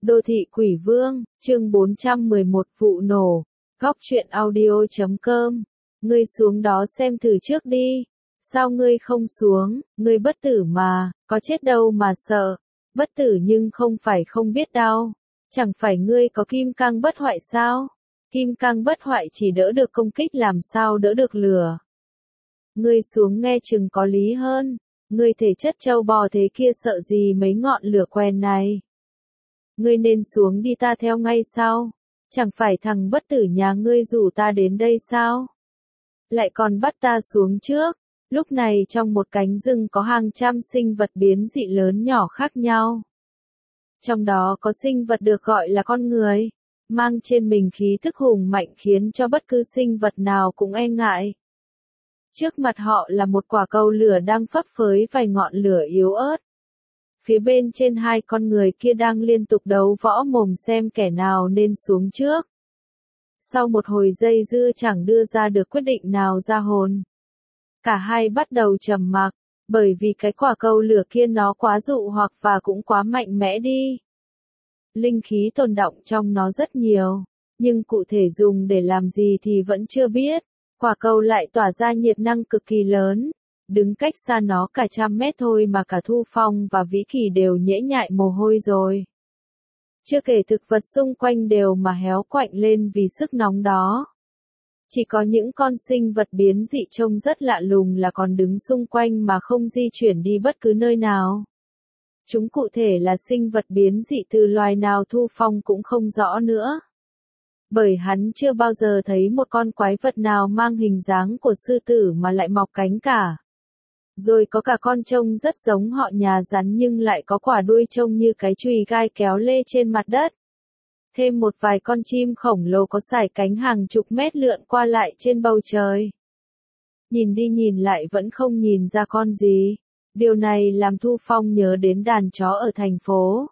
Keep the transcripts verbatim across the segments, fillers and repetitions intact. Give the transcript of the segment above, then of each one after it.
Đô thị quỷ vương, chương bốn trăm mười một vụ nổ. Góc truyện audio chấm com. Ngươi xuống đó xem thử trước đi. Sao ngươi không xuống, ngươi bất tử mà, có chết đâu mà sợ. Bất tử nhưng không phải không biết đau. Chẳng phải ngươi có kim cang bất hoại sao? Kim cang bất hoại chỉ đỡ được công kích làm sao đỡ được lửa. Ngươi xuống nghe chừng có lý hơn. Ngươi thể chất trâu bò thế kia sợ gì mấy ngọn lửa quen này. Ngươi nên xuống đi ta theo ngay sau. Chẳng phải thằng bất tử nhà ngươi rủ ta đến đây sao? Lại còn bắt ta xuống trước. Lúc này trong một cánh rừng có hàng trăm sinh vật biến dị lớn nhỏ khác nhau. Trong đó có sinh vật được gọi là con người, mang trên mình khí thức hùng mạnh khiến cho bất cứ sinh vật nào cũng e ngại. Trước mặt họ là một quả cầu lửa đang phấp phới vài ngọn lửa yếu ớt. Phía bên trên hai con người kia đang liên tục đấu võ mồm xem kẻ nào nên xuống trước. Sau một hồi dây dưa chẳng đưa ra được quyết định nào ra hồn. Cả hai bắt đầu trầm mặc, bởi vì cái quả cầu lửa kia nó quá dụ hoặc và cũng quá mạnh mẽ đi. Linh khí tồn đọng trong nó rất nhiều, nhưng cụ thể dùng để làm gì thì vẫn chưa biết. Quả cầu lại tỏa ra nhiệt năng cực kỳ lớn. Đứng cách xa nó cả trăm mét thôi mà cả Thu Phong và Vĩ Kỳ đều nhễ nhại mồ hôi rồi. Chưa kể thực vật xung quanh đều mà héo quạnh lên vì sức nóng đó. Chỉ có những con sinh vật biến dị trông rất lạ lùng là còn đứng xung quanh mà không di chuyển đi bất cứ nơi nào. Chúng cụ thể là sinh vật biến dị từ loài nào Thu Phong cũng không rõ nữa. Bởi hắn chưa bao giờ thấy một con quái vật nào mang hình dáng của sư tử mà lại mọc cánh cả. Rồi có cả con trông rất giống họ nhà rắn nhưng lại có quả đuôi trông như cái chùy gai kéo lê trên mặt đất. Thêm một vài con chim khổng lồ có sải cánh hàng chục mét lượn qua lại trên bầu trời. Nhìn đi nhìn lại vẫn không nhìn ra con gì. Điều này làm Thu Phong nhớ đến đàn chó ở thành phố.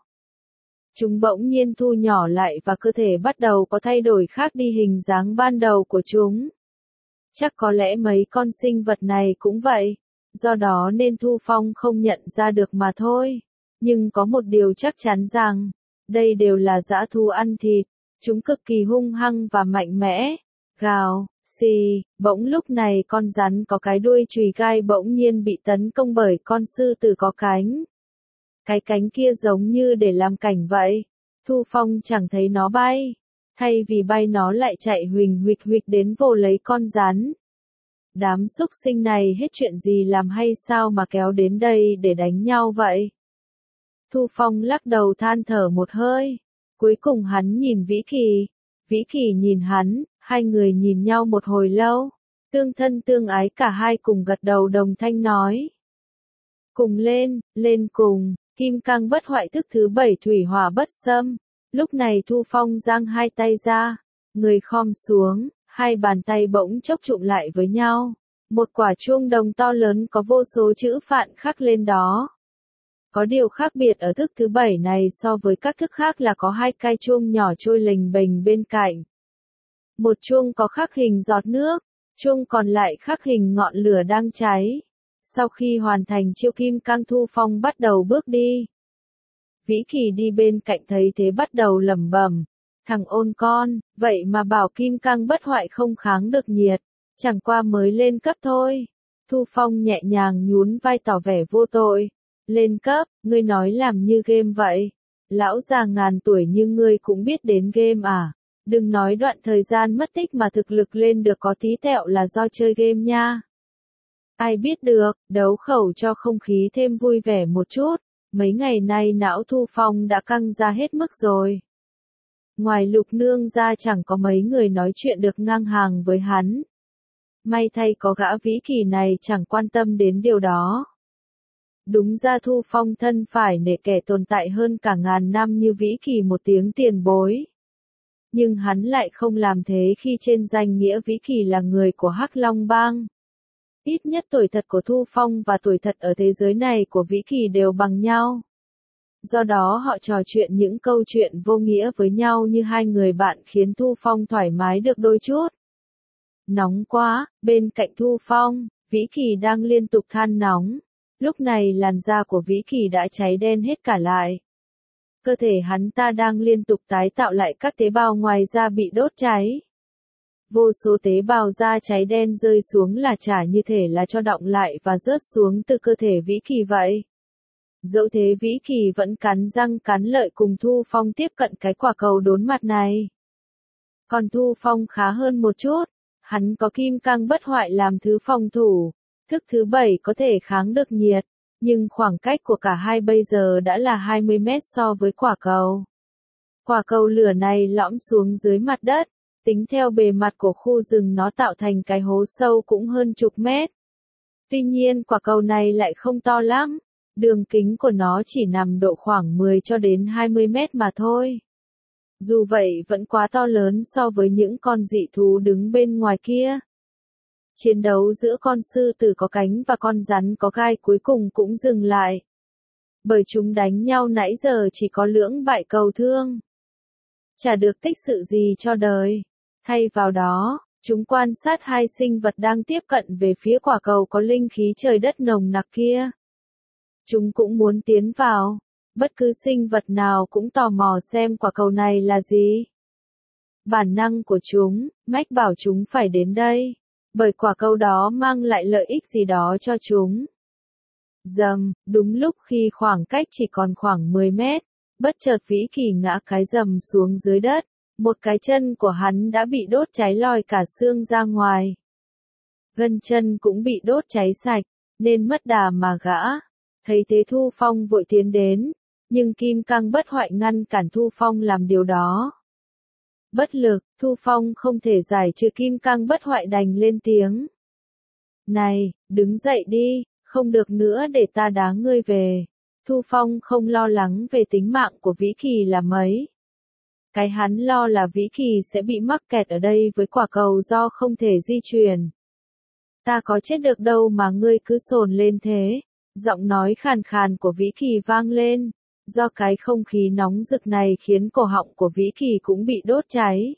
Chúng bỗng nhiên thu nhỏ lại và cơ thể bắt đầu có thay đổi khác đi hình dáng ban đầu của chúng. Chắc có lẽ mấy con sinh vật này cũng vậy. Do đó nên Thu Phong không nhận ra được mà thôi. Nhưng có một điều chắc chắn rằng, đây đều là dã thú ăn thịt. Chúng cực kỳ hung hăng và mạnh mẽ. Gào, xì, bỗng lúc này con rắn có cái đuôi chùy gai bỗng nhiên bị tấn công bởi con sư tử có cánh. Cái cánh kia giống như để làm cảnh vậy. Thu Phong chẳng thấy nó bay. Thay vì bay nó lại chạy huỳnh huỵch huỵch đến vồ lấy con rắn. Đám súc sinh này hết chuyện gì làm hay sao mà kéo đến đây để đánh nhau vậy? Thu Phong lắc đầu than thở một hơi. Cuối cùng hắn nhìn Vĩ Kỳ. Vĩ Kỳ nhìn hắn, hai người nhìn nhau một hồi lâu. Tương thân tương ái cả hai cùng gật đầu đồng thanh nói. Cùng lên, lên cùng, kim cang bất hoại thức thứ bảy thủy hỏa bất xâm. Lúc này Thu Phong giang hai tay ra, người khom xuống. Hai bàn tay bỗng chốc chụm lại với nhau. Một quả chuông đồng to lớn có vô số chữ phạn khắc lên đó. Có điều khác biệt ở thức thứ bảy này so với các thức khác là có hai cái chuông nhỏ trôi lềnh bềnh bên cạnh. Một chuông có khắc hình giọt nước, chuông còn lại khắc hình ngọn lửa đang cháy. Sau khi hoàn thành chiêu kim cang Thu Phong bắt đầu bước đi. Vĩ Kỳ đi bên cạnh thấy thế bắt đầu lẩm bẩm. Thằng ôn con, vậy mà bảo kim cang bất hoại không kháng được nhiệt, chẳng qua mới lên cấp thôi. Thu Phong nhẹ nhàng nhún vai tỏ vẻ vô tội. Lên cấp, ngươi nói làm như game vậy. Lão già ngàn tuổi như ngươi cũng biết đến game à. Đừng nói đoạn thời gian mất tích mà thực lực lên được có tí tẹo là do chơi game nha. Ai biết được, đấu khẩu cho không khí thêm vui vẻ một chút. Mấy ngày nay não Thu Phong đã căng ra hết mức rồi. Ngoài Lục Nương ra chẳng có mấy người nói chuyện được ngang hàng với hắn. May thay có gã Vĩ Kỳ này chẳng quan tâm đến điều đó. Đúng ra Thu Phong thân phải nể kẻ tồn tại hơn cả ngàn năm như Vĩ Kỳ một tiếng tiền bối. Nhưng hắn lại không làm thế khi trên danh nghĩa Vĩ Kỳ là người của Hắc Long Bang. Ít nhất tuổi thật của Thu Phong và tuổi thật ở thế giới này của Vĩ Kỳ đều bằng nhau. Do đó họ trò chuyện những câu chuyện vô nghĩa với nhau như hai người bạn khiến Thu Phong thoải mái được đôi chút. Nóng quá, bên cạnh Thu Phong, Vĩ Kỳ đang liên tục than nóng. Lúc này làn da của Vĩ Kỳ đã cháy đen hết cả lại. Cơ thể hắn ta đang liên tục tái tạo lại các tế bào ngoài da bị đốt cháy. Vô số tế bào da cháy đen rơi xuống là chả như thể là cho đọng lại và rớt xuống từ cơ thể Vĩ Kỳ vậy. Dẫu thế Vĩ Kỳ vẫn cắn răng cắn lợi cùng Thu Phong tiếp cận cái quả cầu đốn mặt này. Còn Thu Phong khá hơn một chút, hắn có kim cang bất hoại làm thứ phòng thủ, thức thứ bảy có thể kháng được nhiệt, nhưng khoảng cách của cả hai bây giờ đã là hai mươi mét so với quả cầu. Quả cầu lửa này lõm xuống dưới mặt đất, tính theo bề mặt của khu rừng nó tạo thành cái hố sâu cũng hơn chục mét. Tuy nhiên quả cầu này lại không to lắm, đường kính của nó chỉ nằm độ khoảng mười cho đến hai mươi mét mà thôi. Dù vậy vẫn quá to lớn so với những con dị thú đứng bên ngoài kia. Chiến đấu giữa con sư tử có cánh và con rắn có gai cuối cùng cũng dừng lại. Bởi chúng đánh nhau nãy giờ chỉ có lưỡng bại cầu thương. Chả được tích sự gì cho đời. Thay vào đó, chúng quan sát hai sinh vật đang tiếp cận về phía quả cầu có linh khí trời đất nồng nặc kia. Chúng cũng muốn tiến vào. Bất cứ sinh vật nào cũng tò mò xem quả cầu này là gì. Bản năng của chúng, mách bảo chúng phải đến đây. Bởi quả cầu đó mang lại lợi ích gì đó cho chúng. Dầm, đúng lúc khi khoảng cách chỉ còn khoảng mười mét, bất chợt Vĩ Kỳ ngã cái rầm xuống dưới đất. Một cái chân của hắn đã bị đốt cháy lòi cả xương ra ngoài. Gân chân cũng bị đốt cháy sạch, nên mất đà mà gã. Thấy thế Thu Phong vội tiến đến, nhưng kim cang bất hoại ngăn cản Thu Phong làm điều đó. Bất lực, Thu Phong không thể giải trừ kim cang bất hoại đành lên tiếng. Này, đứng dậy đi, không được nữa để ta đá ngươi về. Thu Phong không lo lắng về tính mạng của Vĩ Kỳ là mấy. Cái hắn lo là Vĩ Kỳ sẽ bị mắc kẹt ở đây với quả cầu do không thể di chuyển. Ta có chết được đâu mà ngươi cứ sồn lên thế. Giọng nói khàn khàn của Vĩ Kỳ vang lên. Do cái không khí nóng rực này khiến cổ họng của Vĩ Kỳ cũng bị đốt cháy.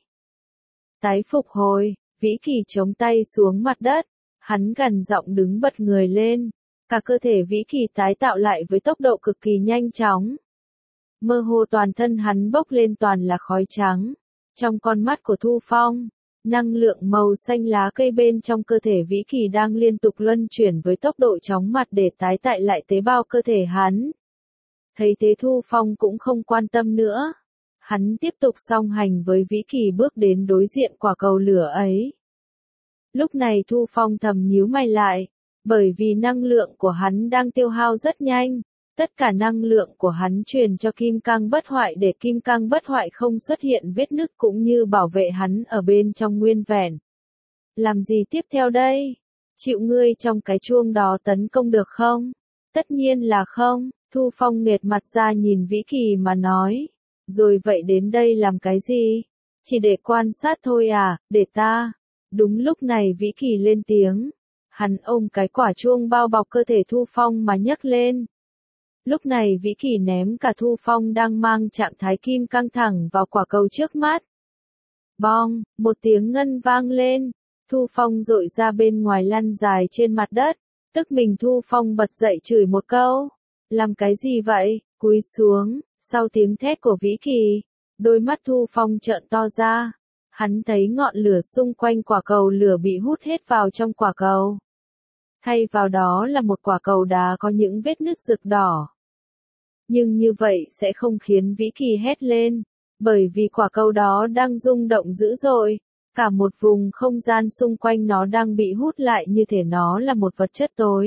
Tái phục hồi, Vĩ Kỳ chống tay xuống mặt đất. Hắn gằn giọng đứng bật người lên. Cả cơ thể Vĩ Kỳ tái tạo lại với tốc độ cực kỳ nhanh chóng. Mơ hồ toàn thân hắn bốc lên toàn là khói trắng. Trong con mắt của Thu Phong, năng lượng màu xanh lá cây bên trong cơ thể Vĩ Kỳ đang liên tục luân chuyển với tốc độ chóng mặt để tái tạo lại tế bào cơ thể hắn. Thấy thế Thu Phong cũng không quan tâm nữa. Hắn tiếp tục song hành với Vĩ Kỳ bước đến đối diện quả cầu lửa ấy. Lúc này Thu Phong thầm nhíu mày lại, bởi vì năng lượng của hắn đang tiêu hao rất nhanh. Tất cả năng lượng của hắn truyền cho kim cang bất hoại để kim cang bất hoại không xuất hiện vết nứt cũng như bảo vệ hắn ở bên trong nguyên vẹn. Làm gì tiếp theo đây? Chịu ngươi trong cái chuông đó tấn công được không? Tất nhiên là không. Thu Phong nghệt mặt ra nhìn Vĩ Kỳ mà nói. Rồi vậy đến đây làm cái gì? Chỉ để quan sát thôi à, để ta. Đúng lúc này Vĩ Kỳ lên tiếng. Hắn ôm cái quả chuông bao bọc cơ thể Thu Phong mà nhấc lên. Lúc này Vĩ Kỳ ném cả Thu Phong đang mang trạng thái kim căng thẳng vào quả cầu trước mắt. Bong, một tiếng ngân vang lên. Thu Phong dội ra bên ngoài lăn dài trên mặt đất. Tức mình Thu Phong bật dậy chửi một câu. Làm cái gì vậy? Cúi xuống. Sau tiếng thét của Vĩ Kỳ, đôi mắt Thu Phong trợn to ra. Hắn thấy ngọn lửa xung quanh quả cầu lửa bị hút hết vào trong quả cầu. Thay vào đó là một quả cầu đá có những vết nứt rực đỏ. Nhưng như vậy sẽ không khiến Vĩ Kỳ hét lên, bởi vì quả cầu đó đang rung động dữ dội. Cả một vùng không gian xung quanh nó đang bị hút lại như thể nó là một vật chất tối.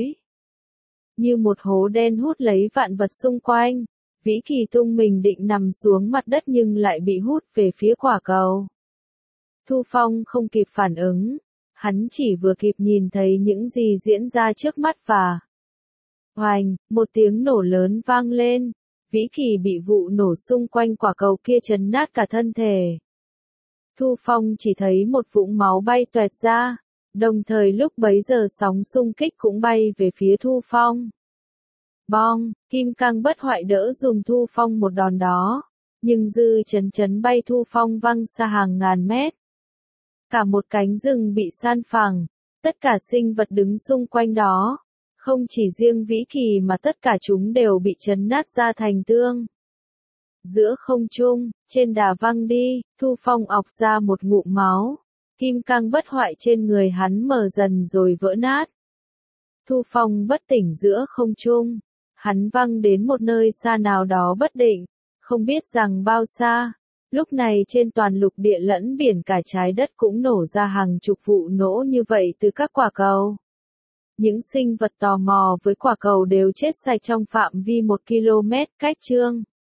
Như một hố đen hút lấy vạn vật xung quanh, Vĩ Kỳ tung mình định nằm xuống mặt đất nhưng lại bị hút về phía quả cầu. Thu Phong không kịp phản ứng, hắn chỉ vừa kịp nhìn thấy những gì diễn ra trước mắt và oành, một tiếng nổ lớn vang lên, Vĩ Kỳ bị vụ nổ xung quanh quả cầu kia chấn nát cả thân thể. Thu Phong chỉ thấy một vũng máu bay toẹt ra, đồng thời lúc bấy giờ sóng xung kích cũng bay về phía Thu Phong. Bong, kim cang bất hoại đỡ dùm Thu Phong một đòn đó, nhưng dư chấn chấn bay Thu Phong văng xa hàng ngàn mét. Cả một cánh rừng bị san phẳng, tất cả sinh vật đứng xung quanh đó. Không chỉ riêng Vĩ Kỳ mà tất cả chúng đều bị chấn nát ra thành tương. Giữa không trung, trên đà văng đi, Thu Phong ọc ra một ngụm máu. Kim cang bất hoại trên người hắn mờ dần rồi vỡ nát. Thu Phong bất tỉnh giữa không trung. Hắn văng đến một nơi xa nào đó bất định, không biết rằng bao xa. Lúc này trên toàn lục địa lẫn biển cả trái đất cũng nổ ra hàng chục vụ nổ như vậy từ các quả cầu. Những sinh vật tò mò với quả cầu đều chết sạch trong phạm vi một ki lô mét cách chương.